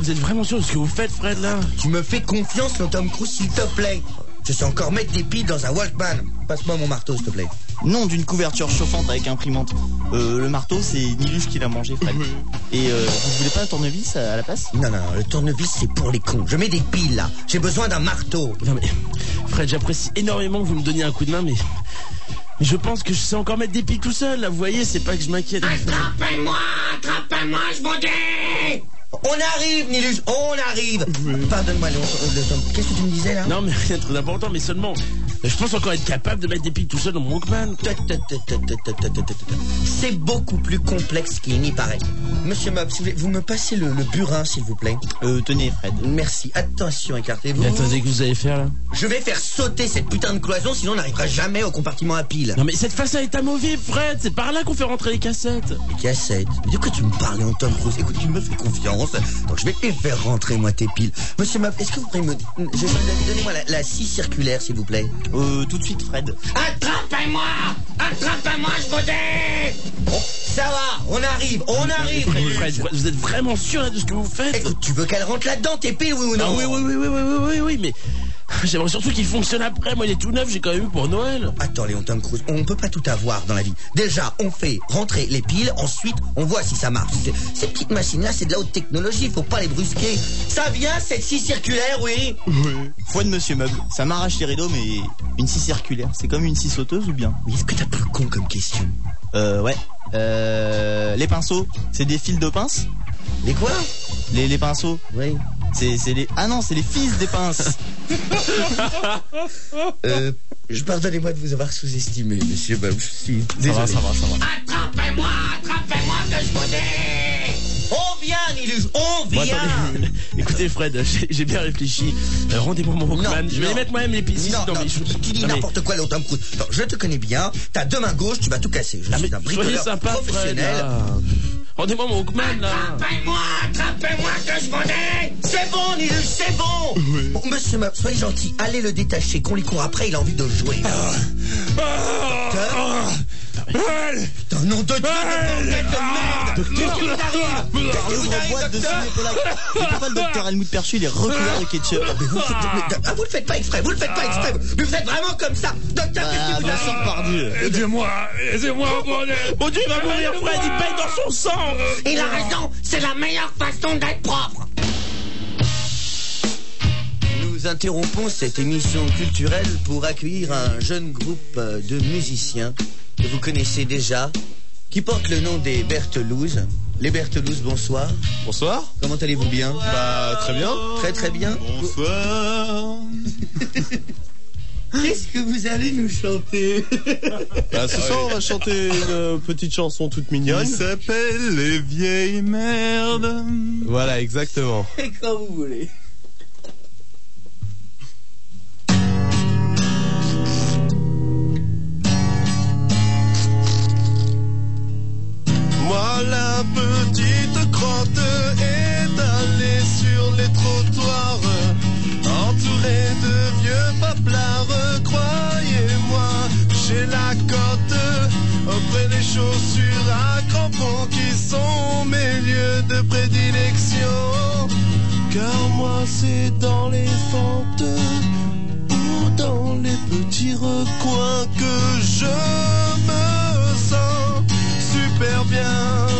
vous êtes vraiment sûr de ce que vous faites, Fred, là? Tu me fais confiance, mon Tom Cruise, s'il te plaît. Je sais encore mettre des piles dans un Walkman. Passe-moi mon marteau, s'il te plaît. Non, d'une couverture chauffante avec imprimante. Le marteau, c'est Niluche qui l'a mangé, Fred. Et vous voulez pas un tournevis à la place? Non, le tournevis, c'est pour les cons. Je mets des piles, là. J'ai besoin d'un marteau. Non, mais Fred, j'apprécie énormément que vous me donniez un coup de main, mais je pense que je sais encore mettre des piles tout seul, là. Vous voyez, c'est pas que je m'inquiète. Attrapez-moi, je vous dis! On arrive, Niluche, on arrive. Pardonne-moi, Léon, qu'est-ce que tu me disais, là? Non, mais rien de très important, mais seulement, je pense encore être capable de mettre des piles tout seul dans mon Walkman. C'est beaucoup plus complexe qu'il n'y paraît. Monsieur Mob, si vous me passez le burin, s'il vous plaît. Tenez, Fred. Merci. Attention, écartez-vous. Mais attendez, que vous allez faire, là? Je vais faire sauter cette putain de cloison, sinon on n'arrivera jamais au compartiment à piles. Non, mais cette face est amovible, Fred. C'est par là qu'on fait rentrer les cassettes. Les cassettes? Mais de quoi tu me parles, en Tom Cruise? Écoute, tu me fais confiance. Donc je vais te faire rentrer, moi, tes piles. Monsieur Mob, est-ce que vous pourriez me... Donnez-moi la scie circulaire, s'il vous plaît. Tout de suite, Fred. Attrapez-moi, je vous dis! Oh, ça va, on arrive. Fred, vous êtes vraiment sûr là de ce que vous faites? Écoute, tu veux qu'elle rentre là-dedans, tes piles, oui ou non? Ah, oui, mais j'aimerais surtout qu'il fonctionne après. Moi, il est tout neuf, j'ai quand même eu pour Noël. Attends, Léon Tom Cruise, on peut pas tout avoir dans la vie. Déjà, on fait rentrer les piles, ensuite, on voit si ça marche. Ces petites machines-là, c'est de la haute technologie, faut pas les brusquer. Ça vient, cette scie circulaire, oui? Foi de Monsieur Meuble, ça m'arrache les rideaux, mais une scie circulaire, c'est comme une scie sauteuse ou bien? Mais est-ce que t'as plus con comme question? Ouais. Les pinceaux, c'est des fils de pince? Les quoi? Les pinceaux. Oui. C'est les... Ah non, c'est les fils des pinces. Pardonnez-moi de vous avoir sous-estimé, monsieur. Je suis désolé. Ça va. Attrapez-moi, que je vous dis! On vient, Niluche, on vient! Bon, attendez. Écoutez, Fred, j'ai bien réfléchi. Rendez-moi mon Walkman. Je vais les mettre moi-même les piles. Tu dis n'importe quoi, Léon Tom Cruise. Non, je te connais bien. T'as deux mains gauches, tu vas tout casser. Je suis un bricoleur professionnel. Fred, rendez-moi mon Walkman, là. Attrapez-moi, que je vous dis! C'est bon, Niluche, c'est bon! Oui. Bon, monsieur Mob, soyez gentil, allez le détacher, qu'on lui court après, il a envie de jouer. Putain, nom de Dieu, de merde! Qu'est-ce qui vous arrive? Boîte de ciné polac. C'est pas le docteur Helmut Perchu, il est recouvert de ketchup. Mais vous le faites pas exprès, mais vous êtes vraiment comme ça. Docteur, qu'est-ce qui vous arrive? Pardieu. Aidez-moi, mon Dieu, il va mourir, Fred, il baigne dans son sang. Il a raison, c'est la meilleure façon d'être propre. Nous interrompons cette émission culturelle pour accueillir un jeune groupe de musiciens que vous connaissez déjà, qui porte le nom des Bertelouzes. Les Bertelouzes, bonsoir. Bonsoir. Comment allez-vous bien? Très bien. Très bien. Bonsoir. Qu'est-ce que vous allez nous chanter? Ce soir, on va chanter une petite chanson toute mignonne. Qui s'appelle Les Vieilles Merdes. Voilà, exactement. Et quand vous voulez. Moi, la petite crotte étalée sur les trottoirs, entourée de vieux paplards, croyez-moi, j'ai la cote auprès des chaussures à crampons qui sont mes lieux de prédilection. Car moi, c'est dans les fentes ou dans les petits recoins que je me sens super bien.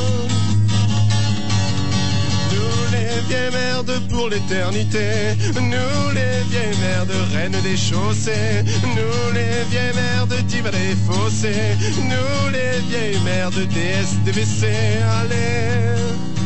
Nous les vieilles merdes pour l'éternité, nous les vieilles merdes reines des chaussées, nous les vieilles merdes divas des fossés, nous les vieilles merdes déesses des WC. Allez,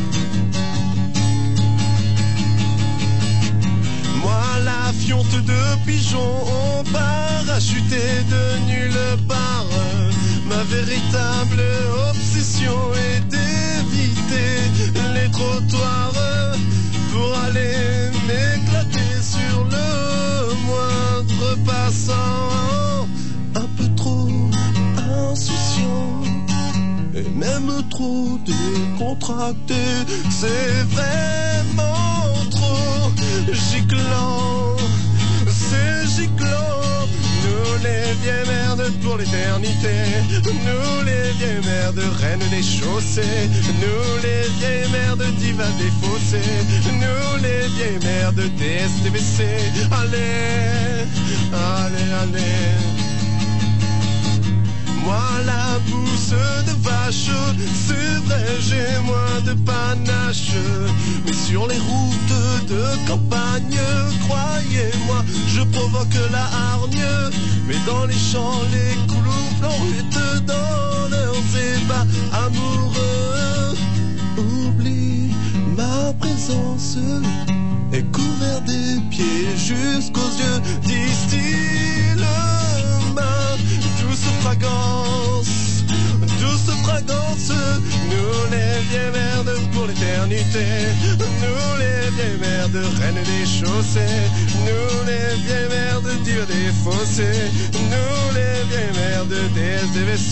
moi la fionte de pigeon parachuté de nulle part. Ma véritable obsession est d'éviter les trottoirs pour aller m'éclater sur le moindre passant. Un peu trop insouciant et même trop décontracté, c'est vraiment trop giclant, c'est giclant. Nous les vieilles merdes pour l'éternité. Nous les vieilles merdes reines des chaussées. Nous les vieilles merdes divas des fossés. Nous les vieilles merdes des STVC. Allez, allez, allez. Moi la bourse de vache, c'est vrai j'ai moins de panache. Mais sur les routes de campagne, croyez-moi, je provoque la hargne. Mais dans les champs, les clous flottent dans leurs ébats amoureux. Oublie ma présence et couvert des pieds jusqu'aux yeux. Distille ma douce fragrance, douce fragrance. Nous les vieilles merdes pour l'éternité. Nous les vieilles merdes reines des chaussées. Nous les vieilles merdes divas des fossés. Nous les vieilles merdes des SDVC.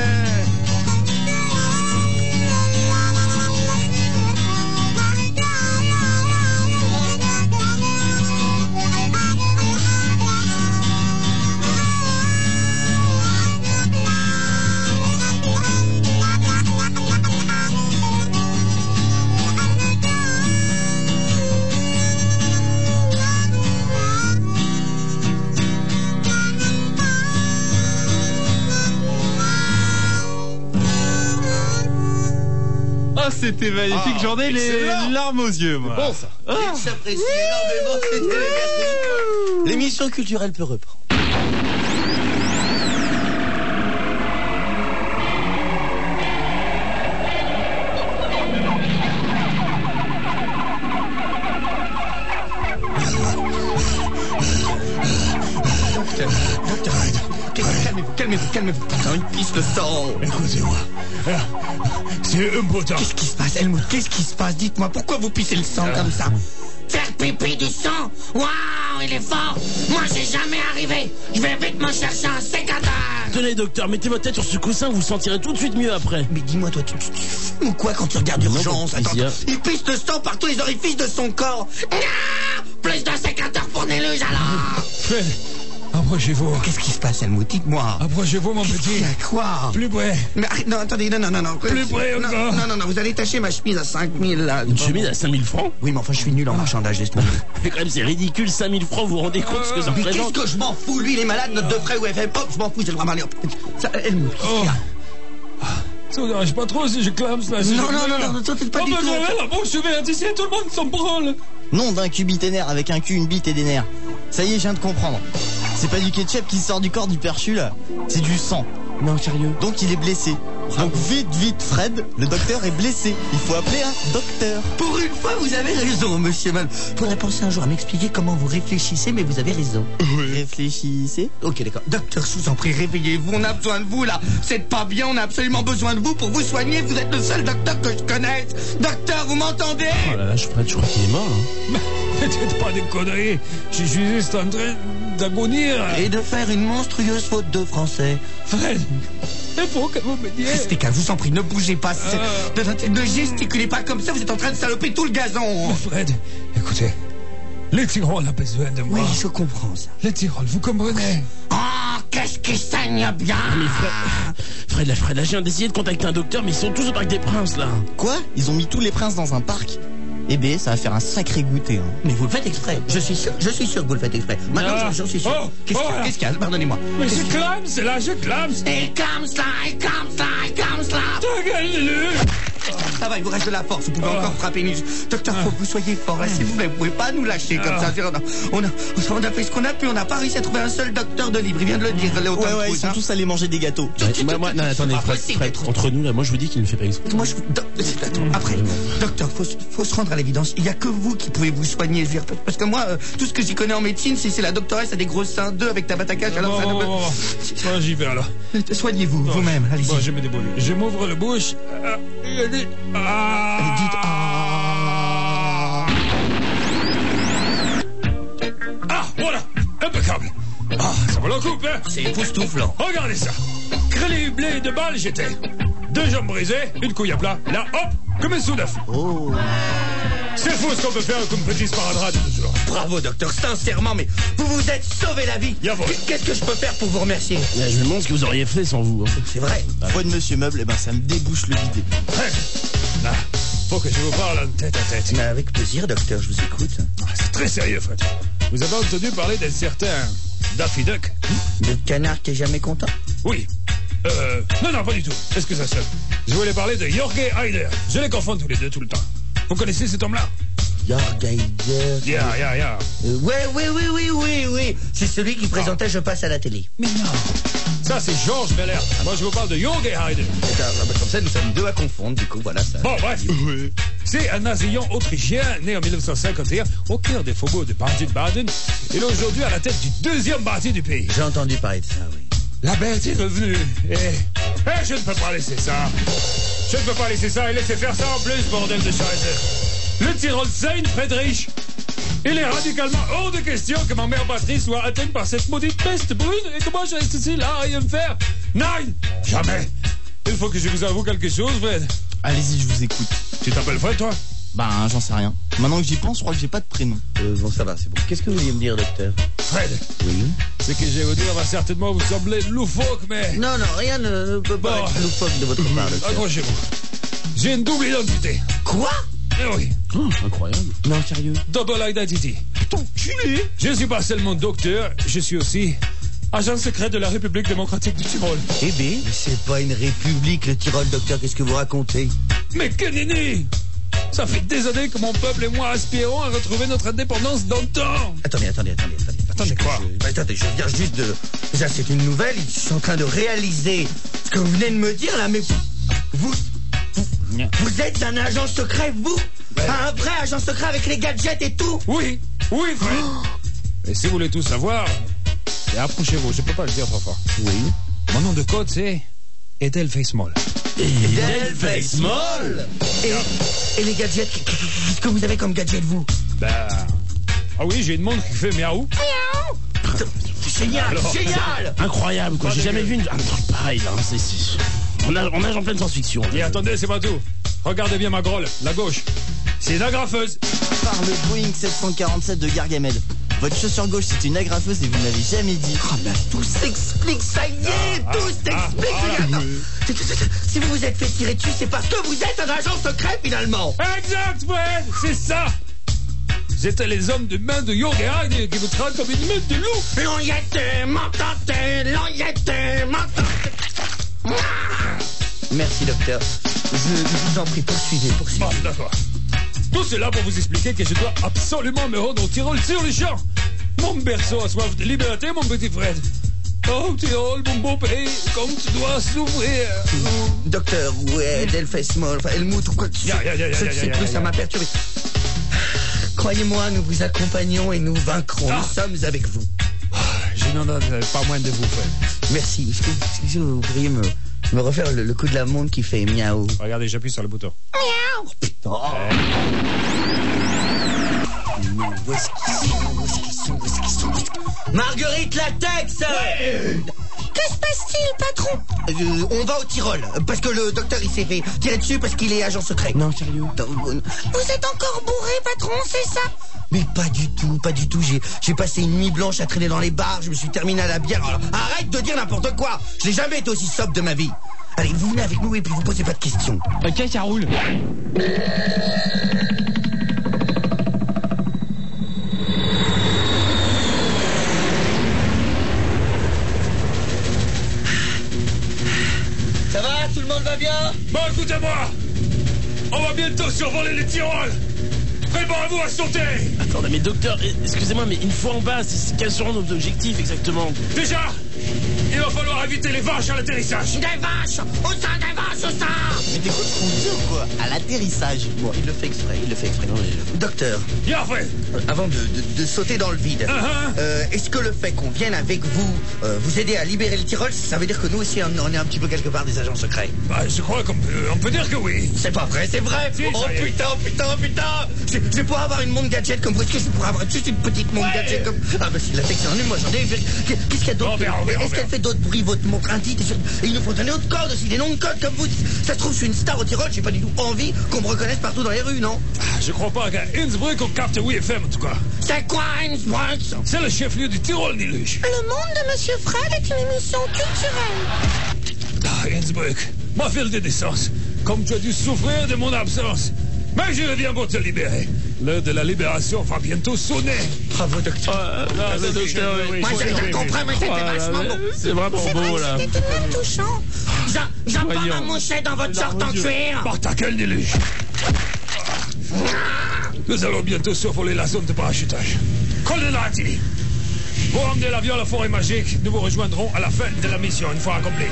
C'était magnifique, j'en ai les larmes aux yeux, moi. Bon, ça. Il s'apprécie énormément, c'était les Vertes. L'émission culturelle peut reprendre. Calmez-vous. Putain, une piste de sang. Écoutez-moi. C'est important. Qu'est-ce qui se passe, Helmut? Qu'est-ce qui se passe? Dites-moi, pourquoi vous pissez le sang comme ça? Faire pipi du sang? Waouh, il est fort. Moi, j'ai jamais arrivé. Je vais vite me chercher un sécateur. Tenez, docteur, mettez votre tête sur ce coussin, vous sentirez tout de suite mieux après. Mais dis-moi, toi, tu fumes ou quoi quand tu regardes Urgence? Attends, il pisse de sang par tous les orifices de son corps. Ah, plus de sécateurs pour Néluge, alors. Fred, approchez-vous. Qu'est-ce qui se passe, Helmut? Dites-moi. Approchez-vous, mon petit. À quoi? Plus près. Mais arrête, non, attendez, non. Plus près encore. Non, vous allez tâcher ma chemise à 5000, là. Une chemise à 5000 francs? Oui, mais enfin, je suis nul en marchandage, laisse tomber. Mais quand même, c'est ridicule, 5000 francs, vous vous rendez compte ce que ça Mais représente? qu'est-ce que je m'en fous? Lui, il est malade, note de frais ou FM. Hop, je m'en fous, j'ai le droit à parler. Ça, Helmut, qu'est-ce qu'il y a? Ça vous dérange pas trop si je clame ça? Non, toi, t'es pas du tout. Vous avez la bouche ouverte ici, tout le monde s'en branle. Nom d'un cubiténaire avec un cul, une bite et des nerfs. Ça y est, je viens de comprendre. C'est pas du ketchup qui sort du corps du perchu là, c'est du sang. Non, sérieux. Donc il est blessé. Donc vite, Fred, le docteur est blessé. Il faut appeler un docteur. Pour une fois, vous avez raison, monsieur Mann. Faudrait penser un jour à m'expliquer comment vous réfléchissez, mais vous avez raison. Réfléchissez. Ok, d'accord. Docteur, je vous en prie, réveillez-vous. On a besoin de vous, là. C'est pas bien, on a absolument besoin de vous pour vous soigner. Vous êtes le seul docteur que je connaisse. Docteur, vous m'entendez? Oh là là, je crois qu'il est mort. Hein. Faites pas des conneries. Je suis juste en train d'agonir. Et de faire une monstrueuse faute de français. Fred, il faut que vous me disiez. Restez calme, je vous en prie, ne bougez pas. Ne gesticulez pas comme ça, vous êtes en train de saloper tout le gazon. Fred, écoutez, les Tyrol a besoin de moi. Oui, je comprends ça. Les Tyrol, vous comprenez? Oh, qu'est-ce qui saigne bien. Mais Fred, là, je viens d'essayer de contacter un docteur, mais ils sont tous au Parc des Princes, là. Quoi? Ils ont mis tous les princes dans un parc? Eh ben, ça va faire un sacré goûter. Hein. Mais vous le faites exprès. Je suis sûr que vous le faites exprès. Maintenant, j'en suis sûr. Qu'est-ce qu'il y a? Pardonnez-moi. Mais je clame, c'est là, je clame. Il comme cela. Ta gueule, Lulu. Ça va, il vous reste de la force. Vous pouvez encore frapper une. Docteur, faut que vous soyez fort, là, s'il vous plaît. Vous pouvez pas nous lâcher comme ça. On a fait ce qu'on a pu. On n'a pas réussi à trouver un seul docteur de libre. Il vient de le dire, Léo Tom Ouais, ils Cruise, sont tous allés manger des gâteaux. Non, attendez, Fred, entre nous, là, moi, je vous dis qu'il ne fait pas exprès. Moi, après, docteur, faut se rendre à l'évidence. Il y a que vous qui pouvez vous soigner. Je veux dire, parce que moi, tout ce que j'y connais en médecine, c'est la doctoresse a des gros seins 2 avec Tabata Cash. Alors ça ne peut. Moi, j'y vais, alors. Soignez-vous vous-même. Allez-y. Bon, je me débrouille. Je m'ouvre la bouche. Et dites voilà, impeccable. Ça vaut le coup, hein. C'est époustouflant. Regardez ça. Créliblé de balles, j'étais. 2 jambes brisées, une couille à plat. Là, hop, comme un sous-neuf. Oh. C'est fou ce qu'on peut faire comme petit sparadrap de ce jour. bravo, docteur, sincèrement, mais vous vous êtes sauvé la vie. Qu'est-ce que je peux faire pour vous remercier? Je me demande ce que vous auriez fait sans vous. C'est vrai. Foi de Monsieur Meuble, ça me débouche le bidet. Là, faut que je vous parle en tête à tête. Mais avec plaisir, docteur, je vous écoute. C'est très sérieux, Fred. Vous avez entendu parler d'un certain Daffy Duck? Le canard qui est jamais content? Oui. Non, pas du tout. Est-ce que ça sonne? Je voulais parler de Jorge Heider. Je les confonds tous les deux tout le temps. Vous connaissez cet homme-là? Jorge Heider. Yeah. Oui. C'est celui qui présentait Je passe à la télé. Mais non. Ça, c'est Georges Belair. Moi, je vous parle de Jorge Heider. Comme ça, nous sommes deux à confondre, du coup, voilà ça. Bon, bref. Oui. C'est un assaillant autrichien né en 1951 au cœur des faubourgs de Baden-Baden. Il est aujourd'hui à la tête du deuxième parti du pays. J'ai entendu parler de ça, oui. La bête est revenue. Et je ne peux pas laisser ça. Je ne peux pas laisser ça et laisser faire ça en plus, bordel de Scheiße. Le Tyrol Saint-Friedrich. Il est radicalement hors de question que ma mère Patrice soit atteinte par cette maudite peste brune et que moi je reste ici là à rien faire. Non, jamais. Il faut que je vous avoue quelque chose, Fred. Allez-y, je vous écoute. Tu t'appelles Fred, toi? J'en sais rien. Maintenant que j'y pense, je crois que j'ai pas de prénom. Bon, ça va, c'est bon. Qu'est-ce que vous vouliez me dire, docteur? Fred. Oui. Ce que j'ai à vous dire va certainement vous sembler loufoque, mais... Non, rien ne peut pas être loufoque de votre part, docteur. Accrochez-vous. J'ai une double identité. Quoi? Eh oui. Oh, incroyable. Non, sérieux? Double identity. Putain, culé. Je suis pas seulement docteur, je suis aussi agent secret de la République démocratique du Tyrol. Eh bien, mais c'est pas une république, le Tyrol, docteur, qu'est-ce que vous racontez? Mais que nenni! Ça fait des années que mon peuple et moi aspirons à retrouver notre indépendance d'antan. Attendez. Attendez quoi? Attendez, je viens juste de... Déjà, c'est une nouvelle, je suis en train de réaliser ce que vous venez de me dire, là, mais vous êtes un agent secret, vous? Un vrai agent secret avec les gadgets et tout? Oui, Fred. Et si vous voulez tout savoir, approchez-vous, je peux pas le dire trop fort. Oui. Mon nom de code, c'est Edelweiss Moll. Edelweiss Moll. Et les gadgets, qu'est-ce que vous avez comme gadget, vous? Ah oui, j'ai une montre qui fait miaou. Génial. Incroyable, quoi. J'ai jamais vu un truc pareil, là. On nage en pleine science-fiction. Et attendez, c'est pas tout. Regardez bien ma grolle, la gauche. C'est une agrafeuse. Par le Boeing 747 de Gargamel. Votre chaussure gauche, c'est une agrafeuse et vous n'avez jamais dit. Oh, mais tout s'explique, ça y est, tout s'explique. Si vous vous êtes fait tirer dessus, c'est parce que vous êtes un agent secret, finalement. Exact, Fred, c'est ça. C'était les hommes de main de Jorge Heider qui vous traitent comme une meute de loup. L'onyette, m'entendez. Merci, docteur. Je vous en prie, poursuivez. Bon, d'accord. Tout cela pour vous expliquer que je dois absolument me rendre au Tyrol sur les champs. Mon berceau a soif de liberté, mon petit Fred. Oh, Tyrol, mon beau pays, comme tu dois s'ouvrir. Docteur, ouais, Edelweiss Moll, enfin, Helmut ou quoi que ce soit. Je ne sais plus, ça m'a perturbé. Croyez-moi, nous vous accompagnons et nous vaincrons. Nous sommes avec vous. Je n'en ai pas moins de vous, Fred. Merci. Est-ce que vous pourriez me refaire le coup de la montre qui fait miaou? Regardez, j'appuie sur le bouton. Miaou. Putain. Où est-ce qu'ils sont? Marguerite Latex. Que se passe-t-il, patron? On va au Tyrol, parce que le docteur il s'est fait tirer dessus parce qu'il est agent secret. Non, sérieux? Vous êtes encore bourré, patron, c'est ça? Mais pas du tout. J'ai passé une nuit blanche à traîner dans les bars, je me suis terminé à la bière. Alors, arrête de dire n'importe quoi. Je n'ai jamais été aussi sobre de ma vie. Allez, vous venez avec nous et puis vous posez pas de questions. Ok, ça roule. Ça va? Tout le monde va bien? Bon, écoutez-moi. On va bientôt survoler les Tyrol. Préparez-vous à sauter. Attendez, mais docteur, excusez-moi, mais une fois en bas, quels seront nos objectifs exactement? Déjà, il va falloir éviter les vaches à l'atterrissage. Des vaches! Au sein des vaches, au sein! Mais t'écoutes ce qu'on dit ou quoi? À l'atterrissage. Bon, il le fait exprès. Docteur, Bien fait. avant de sauter dans le vide, est-ce que le fait qu'on vienne avec vous, vous aider à libérer le Tyrol, ça veut dire que nous aussi, on est un petit peu quelque part des agents secrets? Bah, je crois qu'on peut dire que oui. C'est pas vrai, c'est vrai! Si, Oh ça y est. putain! Je vais pouvoir avoir une montre gadget comme vous. Est-ce que je pourrais avoir juste une petite montre gadget comme... Ah bah si, la texte en une, moi j'en ai... Qu'est-ce qu'il y a d'autre? On verra. Est-ce qu'elle fait d'autres bruits, votre montre indique, et il nous faut donner autre code aussi, des noms de code comme vous. Ça se trouve, je suis une star au Tyrol, j'ai pas du tout envie qu'on me reconnaisse partout dans les rues, non? Je crois pas qu'à Innsbruck on capte WFM en tout cas. C'est quoi Innsbruck? C'est le chef-lieu du Tyrol, Niluche. Le monde de Monsieur Fred est une émission culturelle. Ah, Innsbruck, ma ville de naissance. Comme tu as dû souffrir de mon absence. Mais je reviens pour te libérer. L'heure de la libération va bientôt sonner. Bravo, docteur. Le docteur, oui. Moi, j'ai rien compris, mais c'était vachement beau. C'est vraiment beau, là. C'était tout de même touchant. J'en pas m'amoucher dans votre short en cuir. Par ta gueule, Niluche. Nous allons bientôt survoler la zone de parachutage. Colonnati. Pour emmener l'avion à la forêt magique, nous vous rejoindrons à la fin de la mission, une fois accomplie.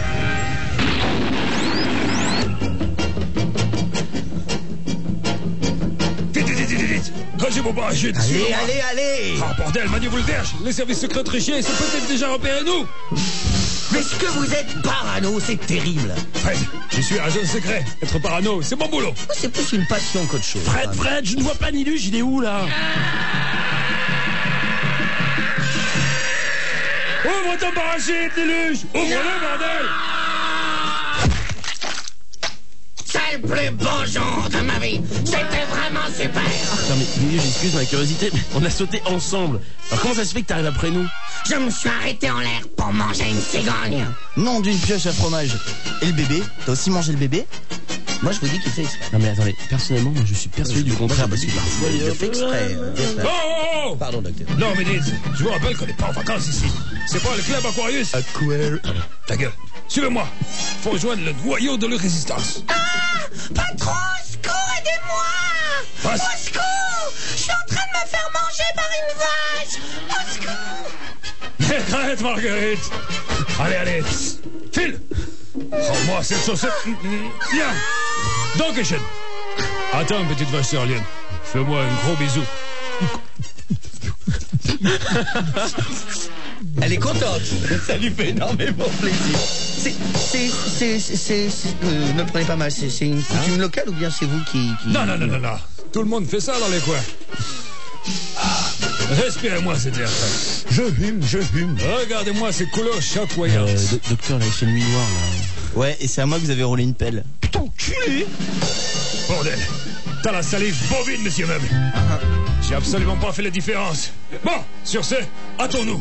Vite. Rangez vos parachutes. Allez. Ah, bordel, maniez-vous le derche. Les services secrets trichiers sont peut-être déjà repérés nous. Mais ce que vous êtes parano, c'est terrible. Fred, je suis agent secret. Être parano, c'est mon boulot. Moi, c'est plus une passion qu'autre chose. Fred, je ne vois pas Niluche, il est où, là? Ouvre ton parachute, Niluche. Ouvre-le, bordel. C'est le plus beau jour de ma vie. C'était vraiment super. Non mais Niluche, j'excuse ma curiosité, mais on a sauté ensemble. Alors comment ça se fait que t'arrives après nous? Je me suis arrêté en l'air pour manger une cigogne. Nom d'une pioche à fromage. Et le bébé? T'as aussi mangé le bébé? Moi, je vous dis qu'il fait exprès. Non mais attendez, personnellement, moi je suis persuadé du contraire parce que parfois... Il fait exprès. Oh. Pardon, docteur. Non, mais dites, je vous rappelle qu'on n'est pas en vacances ici. C'est pas le club Aquarius. Ta gueule. Suivez-moi. Faut rejoindre le noyau de la résistance. Patron, au secours, aidez-moi. Passe. Au secours. Je suis en train de me faire manger par une vache. Au secours. Arrête, Marguerite. Allez. File. Rends-moi cette chaussette. Viens. Donc, Echen. Attends, petite vache syrienne. Fais-moi un gros bisou. Elle est contente. Ça lui fait énormément plaisir. Ne le prenez pas mal. C'est une coutume locale ou bien c'est vous qui... Non. Tout le monde fait ça dans les coins. Respirez-moi cet air. Je fume. Regardez-moi ces couleurs chatoyantes. Docteur, là, il fait nuit noire, là. Ouais, et c'est à moi que vous avez roulé une pelle. Putain, culé. Bordel. T'as la salive bovine, monsieur Meuble. J'ai absolument pas fait la différence. Bon, sur ce, hâtons-nous.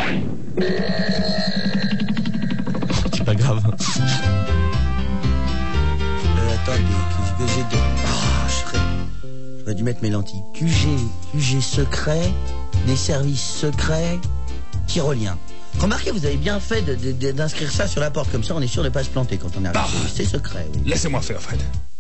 C'est pas grave. Attendez, que j'ai de... J'aurais dû mettre mes lentilles. QG secret, des services secrets, tyroliens. Remarquez, vous avez bien fait d'inscrire ça sur la porte, comme ça on est sûr de ne pas se planter quand on arrive. C'est secret, oui. Laissez-moi faire, Fred.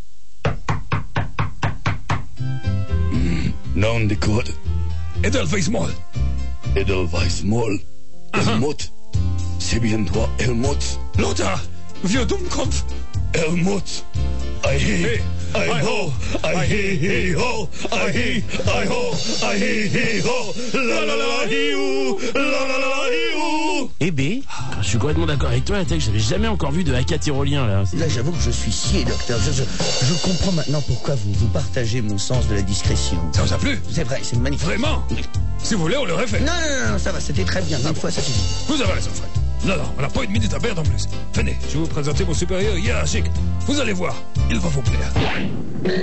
Nom de code. Edelweiss Mall. Edelweiss Mall. Helmut. C'est bien toi, Helmut. Lothar, vieux Dummkopf. Helmut. Aïe, aïe ho, aïe ho, aïe ho, aïe ho, la la la hiou, la la la hiou. Eh ben, je suis complètement d'accord avec toi, Attaque, j'avais jamais encore vu de haka tyrolien, là. Là, j'avoue que je suis scié, docteur. Je comprends maintenant pourquoi vous partagez mon sens de la discrétion. Ça vous a plu? C'est vrai, c'est magnifique. Vraiment? Si vous voulez, on l'aurait fait. Non, ça va, c'était très bien. Une fois, ça suffit. Vous avez raison, Fred. Non, on n'a pas une minute à perdre en plus. Venez, je vais vous présenter mon supérieur hiérarchique. Vous allez voir, il va vous plaire.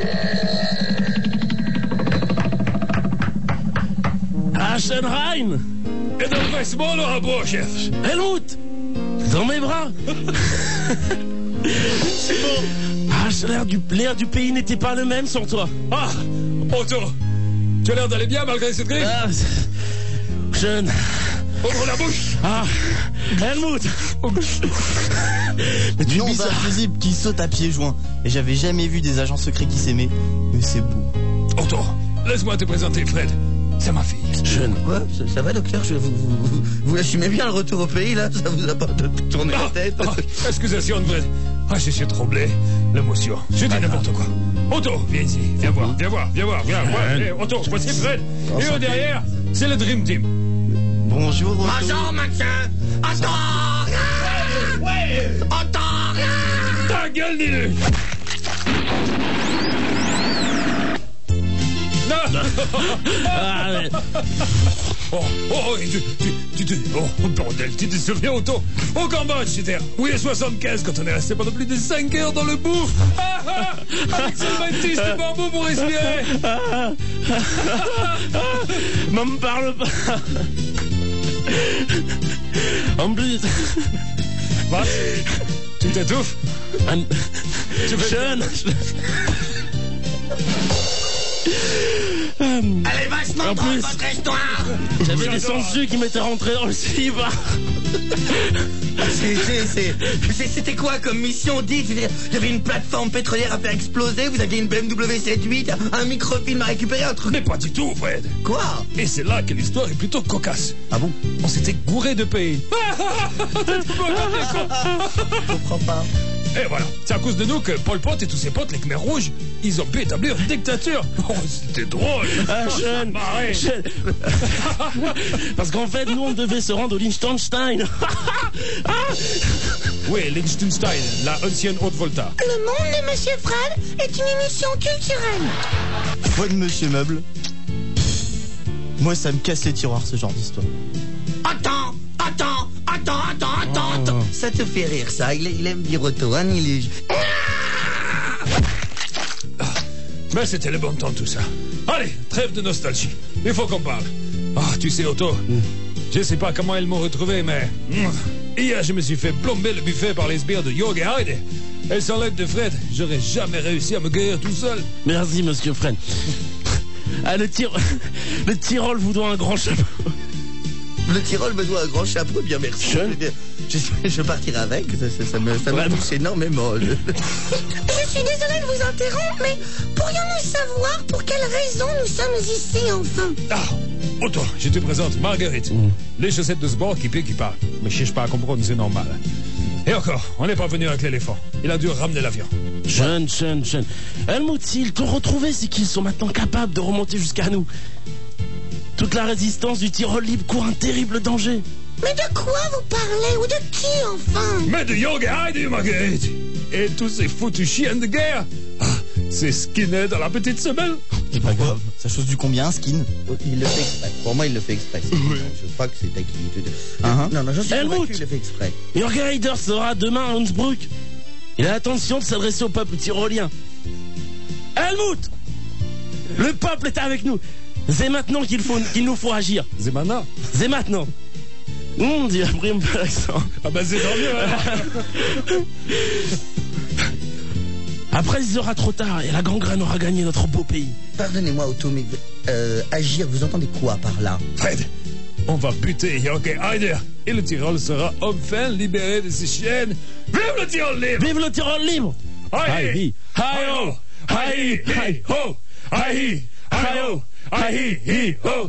Aschenrein! Edelweiss Mall au rabot, chef. Helmut! Dans mes bras! C'est bon! Ah, l'air du pays n'était pas le même sans toi. Ah! Otto! Tu as l'air d'aller bien malgré cette grippe? Ah, jeune. Ouvre la bouche! Ah! Helmut! Mais tu es Nom d'un bizarre. fusible qui saute à pieds joints. Et j'avais jamais vu des agents secrets qui s'aimaient. Mais c'est beau. Otto, laisse-moi te présenter Fred. C'est ma fille. Jeune. Quoi? Ça va, docteur? Vous assumez bien le retour au pays, là? Ça vous a pas tourné la tête? Excusation, Fred. Ah, je suis troublé. L'émotion. Je dis n'importe quoi. Otto, viens ici. Viens voir. Ouais, Otto, voici Fred. Et au derrière, c'est le Dream Team. Bonjour, Otto. Bonjour, Mathieu. Attends! Ta gueule, dis-le. Non, Ah, mais... Bordel, tu te souviens, Otto? Au Cambodge, c'était oui, les 75, quand on est resté pendant plus de 5 heures dans le bouffe. Avec ce bêtise de bambou pour respirer. M'en me parle pas. En plus... Bah, tu t'étouffes? Jeune. Elle est vachement drôle, votre histoire. J'avais des sangsues qui m'étaient rentrés dans le slip. C'était quoi comme mission? Dites, il y avait une plateforme pétrolière à faire exploser, vous aviez une BMW 7.8, un microfilm à récupérer, un truc... Mais pas du tout, Fred. Quoi? Et c'est là que l'histoire est plutôt cocasse. Ah bon? On s'était gouré de pays. Je comprends pas. Et voilà, c'est à cause de nous que Pol Pot et tous ses potes, les Khmers rouges, ils ont pu établir une dictature. Oh, c'était drôle. Ah, jeune. Parce qu'en fait, nous, on devait se rendre au Liechtenstein. Oui, Liechtenstein, la ancienne Haute-Volta. Le monde de Monsieur Fred est une émission culturelle. Fred Monsieur Meuble. Moi, ça me casse les tiroirs, ce genre d'histoire. Attends. Ça te fait rire, ça. Il aime dire Otto, hein, il est... Mais c'était le bon temps, tout ça. Allez, trêve de nostalgie. Il faut qu'on parle. Ah, tu sais, Otto, je sais pas comment elles m'ont retrouvé, mais... hier, je me suis fait plomber le buffet par les sbires de Jörg et Heide. Et sans l'aide de Fred, j'aurais jamais réussi à me guérir tout seul. Merci, monsieur Fred. Ah, le Tyrol vous doit un grand chapeau. Le Tyrol me doit un grand chapeau, bien merci. Je partirai avec, ça me touche énormément. Je suis désolée de vous interrompre, mais pourrions-nous savoir pour quelle raison nous sommes ici, enfin? Ah, Otto, je te présente Marguerite. Les chaussettes de ce bord qui parle. Mais je cherche pas à comprendre, c'est normal. Et encore, on n'est pas venu avec l'éléphant. Il a dû ramener l'avion. Jeune. Helmut, s'ils t'ont retrouvé, c'est qu'ils sont maintenant capables de remonter jusqu'à nous. Toute la résistance du Tyrol libre court un terrible danger. Mais de quoi vous parlez? Ou de qui, enfin? Mais de Jörg et Heide, Marguerite. Et tous ces foutus chiens de guerre. Ah, c'est Skinhead dans la petite semelle. C'est pas grave. Ça chose du combien, un skin? Il le fait exprès. Pour moi, il le fait exprès. Je crois que c'est acquis. Non, j'en suis convaincu, il le fait exprès. Jörg Heider sera demain à Hunsbruck. Il a l'intention de s'adresser au peuple tyrolien. Helmut! Le peuple est avec nous. C'est maintenant qu'il nous faut agir. C'est maintenant? C'est maintenant. Il a pris un peu l'accent. Ah bah c'est tant mieux. Après, il sera trop tard et la gangrène aura gagné notre beau pays. Pardonnez-moi, Otto, mais agir, vous entendez quoi par là? Fred, on va buter Jörg et Heide et le Tyrol sera enfin libéré de ses chaînes. Vive le Tyrol libre! Vive le Tyrol libre! Aïe! Aïe! Aïe! Aïe! Ho! Aïe! Aïe! Aïe! Ho!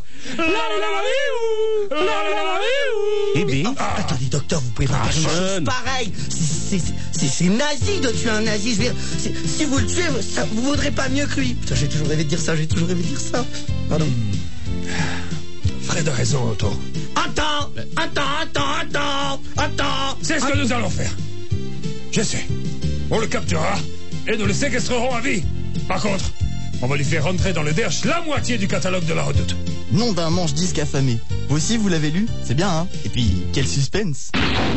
Eh bien, attendez, docteur, vous pouvez pas faire une chose pareille. C'est nazi de tuer un nazi. Je veux dire, si vous le tuez, vous vaudrez pas mieux que lui. Putain, j'ai toujours rêvé de dire ça, Pardon. Fred a raison, Otto. Attends. C'est ce que nous allons faire. Je sais. On le capturera et nous le séquestrerons à vie. Par contre, on va lui faire rentrer dans le derche la moitié du catalogue de la Redoute. Nom d'un manche-disque affamé. Vous aussi, vous l'avez lu? C'est bien, hein? Et puis, quel suspense!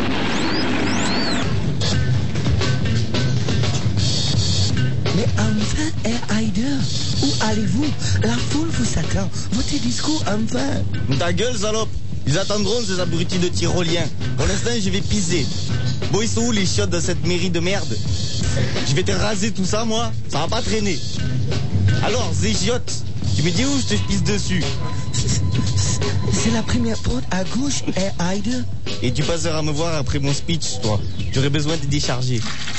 Mais enfin, Heide, où allez-vous? La foule vous attend. Votre discours, enfin. Ta gueule, salope! Ils attendront ces abrutis de Tyroliens. Pour l'instant, je vais pisser. Bon, ils sont où les chiottes de cette mairie de merde? Je vais te raser tout ça, moi. Ça va pas traîner. Alors, zégiote, tu me dis où je te pisse dessus? C'est la première porte à gauche, Heide. Et tu passeras me voir après mon speech, toi. J'aurais besoin de décharger.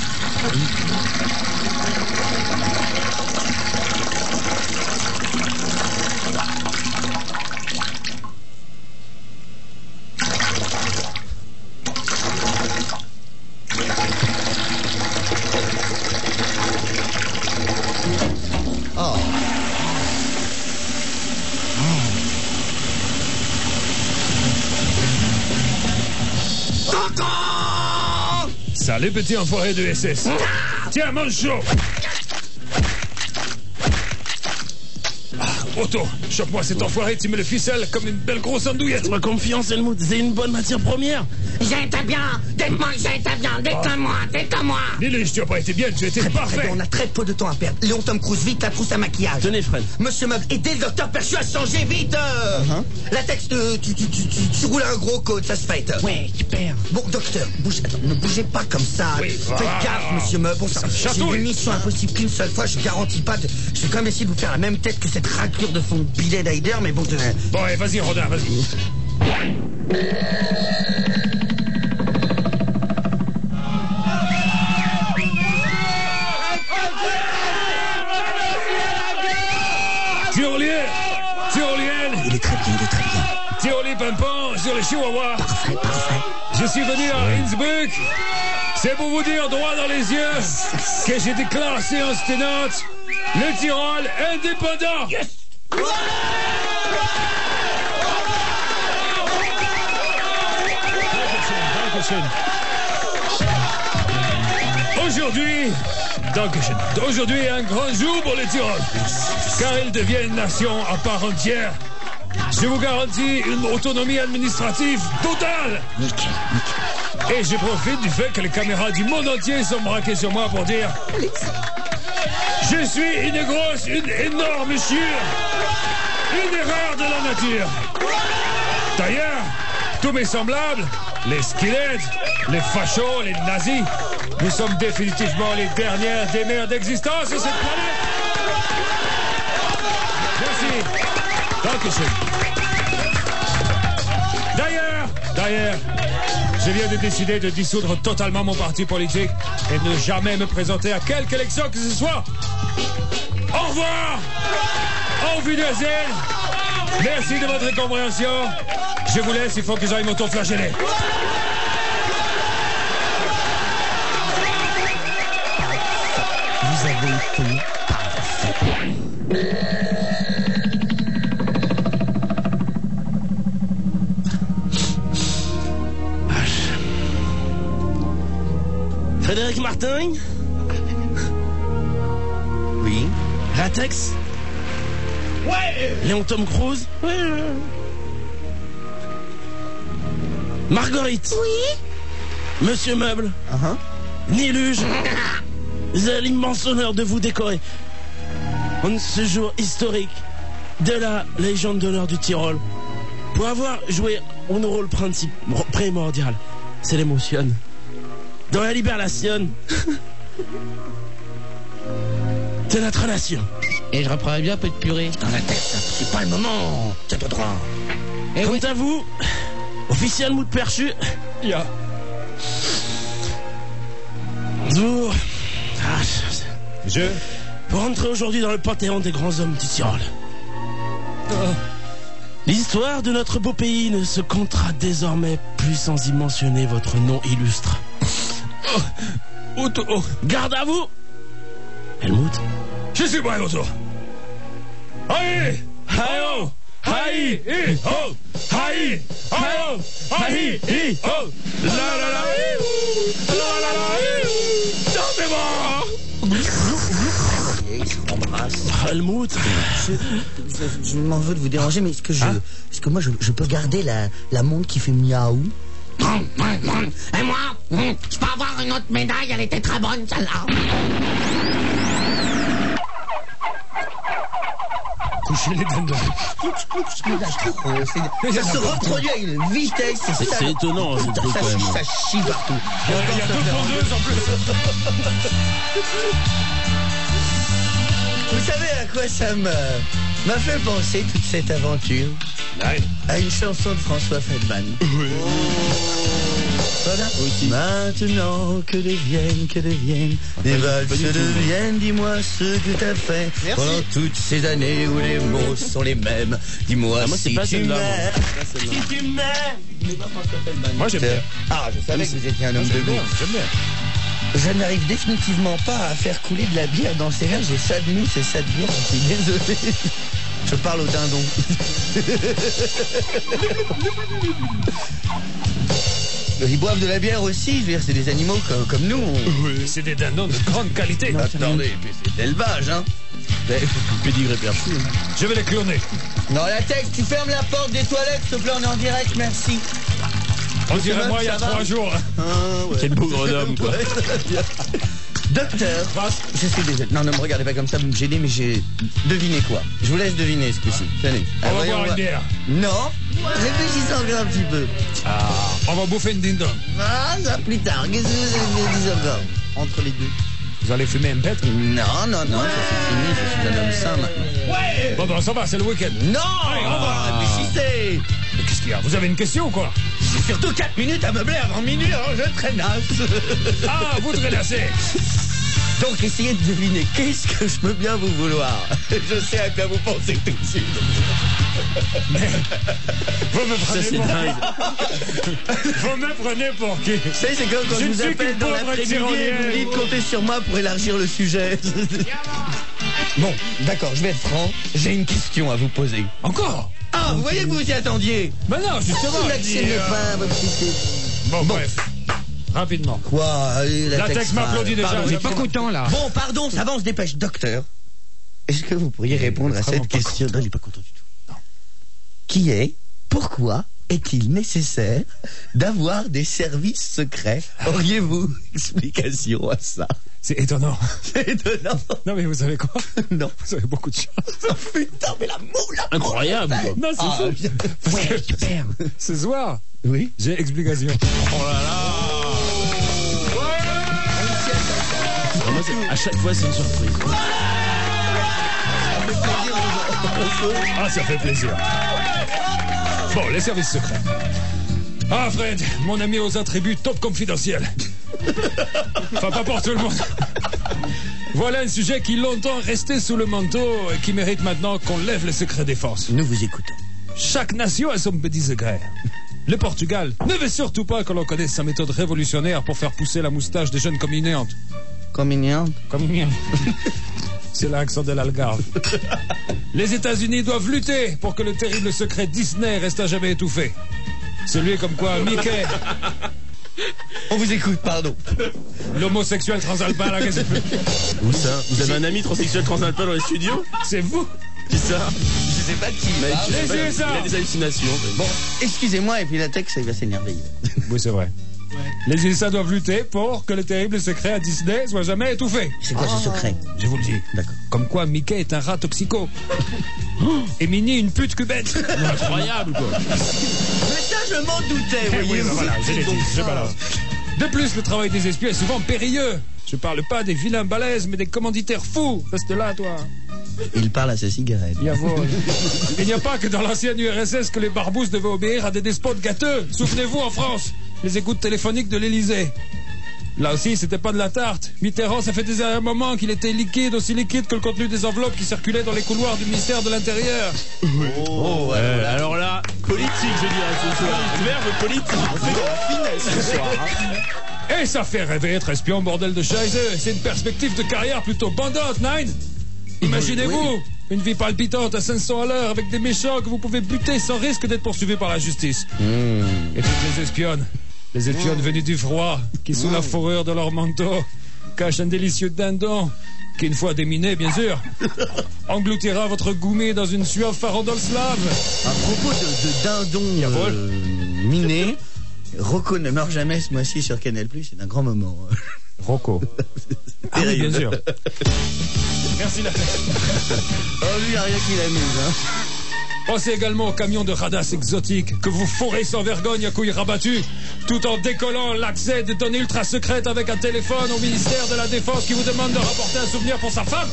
Salut, petit enfoiré de SS. Tiens, mange chaud. Otto, chope-moi cet enfoiré, tu me le ficelles comme une belle grosse andouillette. Fais-moi confiance, Helmut, c'est une bonne matière première. J'étais bien. Dites-moi que j'étais bien. Dites-moi. Lily, tu as pas été bien, tu étais parfait. Très bien, on a très peu de temps à perdre. Léon Tom Cruise, vite, la trousse à maquillage. Tenez, Fred. Monsieur Meuble, aidez le docteur Perchu à changer vite. La texte, tu roules un gros code, ça se fait. Ouais, super. Bon, docteur, ne bougez pas comme ça. Oui, Faites gaffe, monsieur Meuble. Bon, Ça me j'ai chatouille. une mission impossible qu'une seule fois, je garantis pas. Je vais quand même essayer de vous faire la même tête que cette raclure de fond de billet d'Aider, mais bon... Bon, allez, vas-y, Rodin, vas-y. Tyrolienne. Il est très bien. Tyroli Pimpon sur les chihuahuas. Parfait. Je suis venu à Innsbruck. C'est pour vous dire droit dans les yeux que j'ai déclaré en sténote le Tyrol indépendant. Aujourd'hui est un grand jour pour le Tyrol, car il devient une nation à part entière. Je vous garantis une autonomie administrative totale. Et je profite du fait que les caméras du monde entier sont braquées sur moi pour dire: je suis une énorme chiure, une erreur de la nature. D'ailleurs, tous mes semblables, les squelettes, les fachos, les nazis, nous sommes définitivement les dernières des mères d'existence sur cette planète. Merci. Dankeschön. D'ailleurs, je viens de décider de dissoudre totalement mon parti politique et de ne jamais me présenter à quelque élection que ce soit. Au revoir. Auf Wiedersehen. Merci de votre compréhension. Je vous laisse, il faut que j'aille m'auto-flageller. Vous avez été parfait. Frédéric Martin. Oui. Ratex. Ouais. Léon Tom Cruise. Ouais. Marguerite. Oui. Monsieur Meuble. Niluge. J'ai l'immense honneur de vous décorer en ce jour historique de la légende d'honneur du Tyrol pour avoir joué un rôle primordial. C'est l'émotion dans la libération de notre nation. Et je reprendrai bien un peu de purée. Dans la tête, c'est pas le moment. Tiens-toi droit. Quant à vous, officiel Mout Perchu, vous... Vous rentrez aujourd'hui dans le panthéon des grands hommes du Tyrol. L'histoire de notre beau pays ne se comptera désormais plus sans y mentionner votre nom illustre. Otto. Garde à vous, Helmut. Je suis prêt, Otto. Aïe. Aïe. Aïe. Oh. Aïe. Aïe. Aïe. Oh. La la la. La la la. Tentez-moi. Helmut. Je m'en veux de vous déranger, mais est-ce que moi je peux garder la montre qui fait miaou? Et moi, je peux avoir une autre médaille, elle était très bonne celle-là. Couchez les dindons. Ça se reproduit à une vitesse, C'est étonnant, ce truc, quand même. Ça chie partout. Il y a deux pondeuses en plus. Vous savez à quoi ça m'a fait penser toute cette aventure? À une chanson de François Feldman. Voilà. Aussi. Maintenant que deviennent les valses deviennent, dis-moi ce que t'as fait. Merci. Pendant toutes ces années où les mots sont les mêmes. Dis-moi moi, c'est si pas tu celle-là, m'aimes. moi. Si tu m'aimes. Moi, j'aime bien. Ah, je savais que vous étiez un homme de goût. J'aime bien. Je n'arrive définitivement pas à faire couler de la bière dans ces verres. J'ai ça de mousse et ça de bière. Je suis désolé. Je parle au dindon. Ils boivent de la bière aussi. Je veux dire, c'est des animaux comme nous. Oui, c'est des dindons de grande qualité. Attendez, puis c'est de l'élevage, hein. Pédigré perchu. Je vais les cloner. Non, la texte, tu fermes la porte des toilettes, s'il te plaît, on est en direct, merci. On dirait moi il y a 3 jours. Ouais. Quel beau gros homme, quoi. Docteur, je suis désolé. Non, ne me regardez pas comme ça, vous me gênez, mais j'ai deviné quoi. Je vous laisse deviner ce coup-ci. Tenez. On va boire une bière. Non, réfléchissez encore un petit peu. On va bouffer une dindon. Ah, ça plus tard. Qu'est-ce que vous avez dit encore? Entre les deux. Vous allez fumer un pet? Non, ça c'est fini, je suis un homme sain maintenant. Ouais. Bon, ça va, c'est le week-end. Non, allez, on va. Réfléchissez. Mais qu'est-ce qu'il y a? Vous avez une question ou quoi? J'ai surtout 4 minutes à meubler avant minuit, alors je traînasse. Ah, vous traînassez. Donc essayez de deviner qu'est-ce que je peux bien vous vouloir. Je sais à quoi vous pensez tout de suite. Mais vous me prenez Vous me prenez pour qui? Vous savez, c'est comme quand je vous appelle dans l'après-midi et vous dites comptez sur moi pour élargir le sujet. Bon, d'accord, je vais être franc. J'ai une question à vous poser. Encore? Ah, vous voyez que vous y attendiez? Ben non, justement. Vous n'actionnez pas votre petite... Bon, bref. Rapidement. Quoi? Allez, la texte m'applaudit déjà. J'ai pas content là. Bon, pardon, ça va, on se dépêche. Docteur, est-ce que vous pourriez répondre à cette question? Non, il n'est pas content du tout. Non. Qui est, pourquoi est-il nécessaire d'avoir des services secrets? Auriez-vous explication à ça? C'est étonnant. C'est étonnant. Non, mais vous savez quoi? Non. Vous avez beaucoup de chance. Oh, putain, mais la moule! Incroyable, quoi. Non, c'est fou. Ouais, super. Ce soir, oui, j'ai explication. Oh là là. Moi, à chaque fois, c'est une surprise. Ah, ça fait plaisir. Bon, les services secrets. Ah, Fred, mon ami aux attributs top confidentiels. Enfin, pas pour tout le monde. Voilà un sujet qui longtemps restait sous le manteau et qui mérite maintenant qu'on lève le secret défense. nous vous écoutons. Chaque nation a son petit secret. Le Portugal ne veut surtout pas que l'on connaisse sa méthode révolutionnaire pour faire pousser la moustache des jeunes communiantes. Communiante? C'est l'accent de l'Algarve. Les États-Unis doivent lutter pour que le terrible secret Disney reste à jamais étouffé. Celui comme quoi Mickey... On vous écoute, pardon. L'homosexuel transalpin, là, qu'est-ce que c'est? Où ça? Vous avez un ami transsexuel transalpin dans les studios? C'est vous? Qui ça? Je sais pas qui. Les USA. Il a des hallucinations. Bon, excusez-moi, et puis la texte, il va s'énerver. Oui, c'est vrai. Les USA doivent lutter pour que le terrible secret à Disney soit jamais étouffé. C'est quoi ce secret? Je vous le dis. D'accord. Comme quoi Mickey est un rat toxico. Et Minnie une pute cubette. Incroyable, quoi. Mais ça, je m'en doutais, Oui, voyez-vous. voilà, je l'ai C'est dit, donc je ça. balance. De plus, le travail des espions est souvent périlleux. Je parle pas des vilains balèzes, mais des commanditaires fous. Reste là, toi. Il parle à sa cigarette. Il n'y a pas que dans l'ancienne URSS que les barbouzes devaient obéir à des despotes gâteux. Souvenez-vous, en France, les écoutes téléphoniques de l'Élysée. Là aussi, c'était pas de la tarte. Mitterrand, ça fait des moments qu'il était liquide, aussi liquide que le contenu des enveloppes qui circulaient dans les couloirs du ministère de l'Intérieur. Oh, ouais, voilà. Alors là, politique, je dirais, ce soir. Verbe politique. On fait de la finesse ce soir. Et ça fait rêver être espion, bordel de Scheisse. C'est une perspective de carrière plutôt bandante, Nine. Imaginez-vous, une vie palpitante à 500 à l'heure avec des méchants que vous pouvez buter sans risque d'être poursuivis par la justice. Et toutes les espionnes venues du froid, qui sous la fourrure de leur manteau cachent un délicieux dindon, qui une fois déminé, bien sûr, engloutira votre gourmet dans une suave farandole slave. À propos de dindon miné, Rocco ne meurt jamais ce mois-ci sur Canal+, c'est un grand moment. Rocco. Ah oui, bien sûr. Merci la fête. Oh, lui, il n'y a rien qui l'amuse, hein. Pensez également aux camions de radars exotiques que vous fourrez sans vergogne à couilles rabattues, tout en décollant l'accès de données ultra secrètes avec un téléphone au ministère de la Défense qui vous demande de rapporter un souvenir pour sa femme.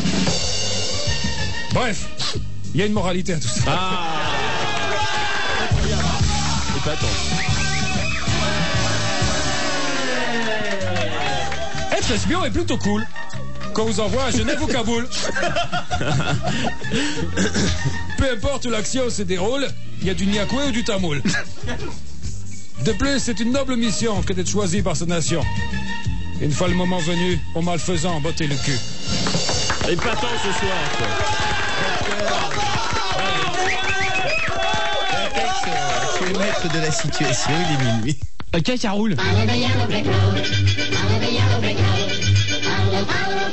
Bref, il y a une moralité à tout ça. Ah. C'est pas tant. Être espion est plutôt cool. Qu'on vous envoie à Genève ou Kaboul. Peu importe où l'action se déroule, il y a du Nyakwe ou du Tamoul. De plus, c'est une noble mission que d'être choisi par sa nation. Une fois le moment venu, aux malfaisants, botter le cul. Et pas tant ce soir, quoi. Je suis le maître de la situation, il est minuit. Ok, ça roule. Follow the yellow brick road. Follow the yellow brick road. Follow, follow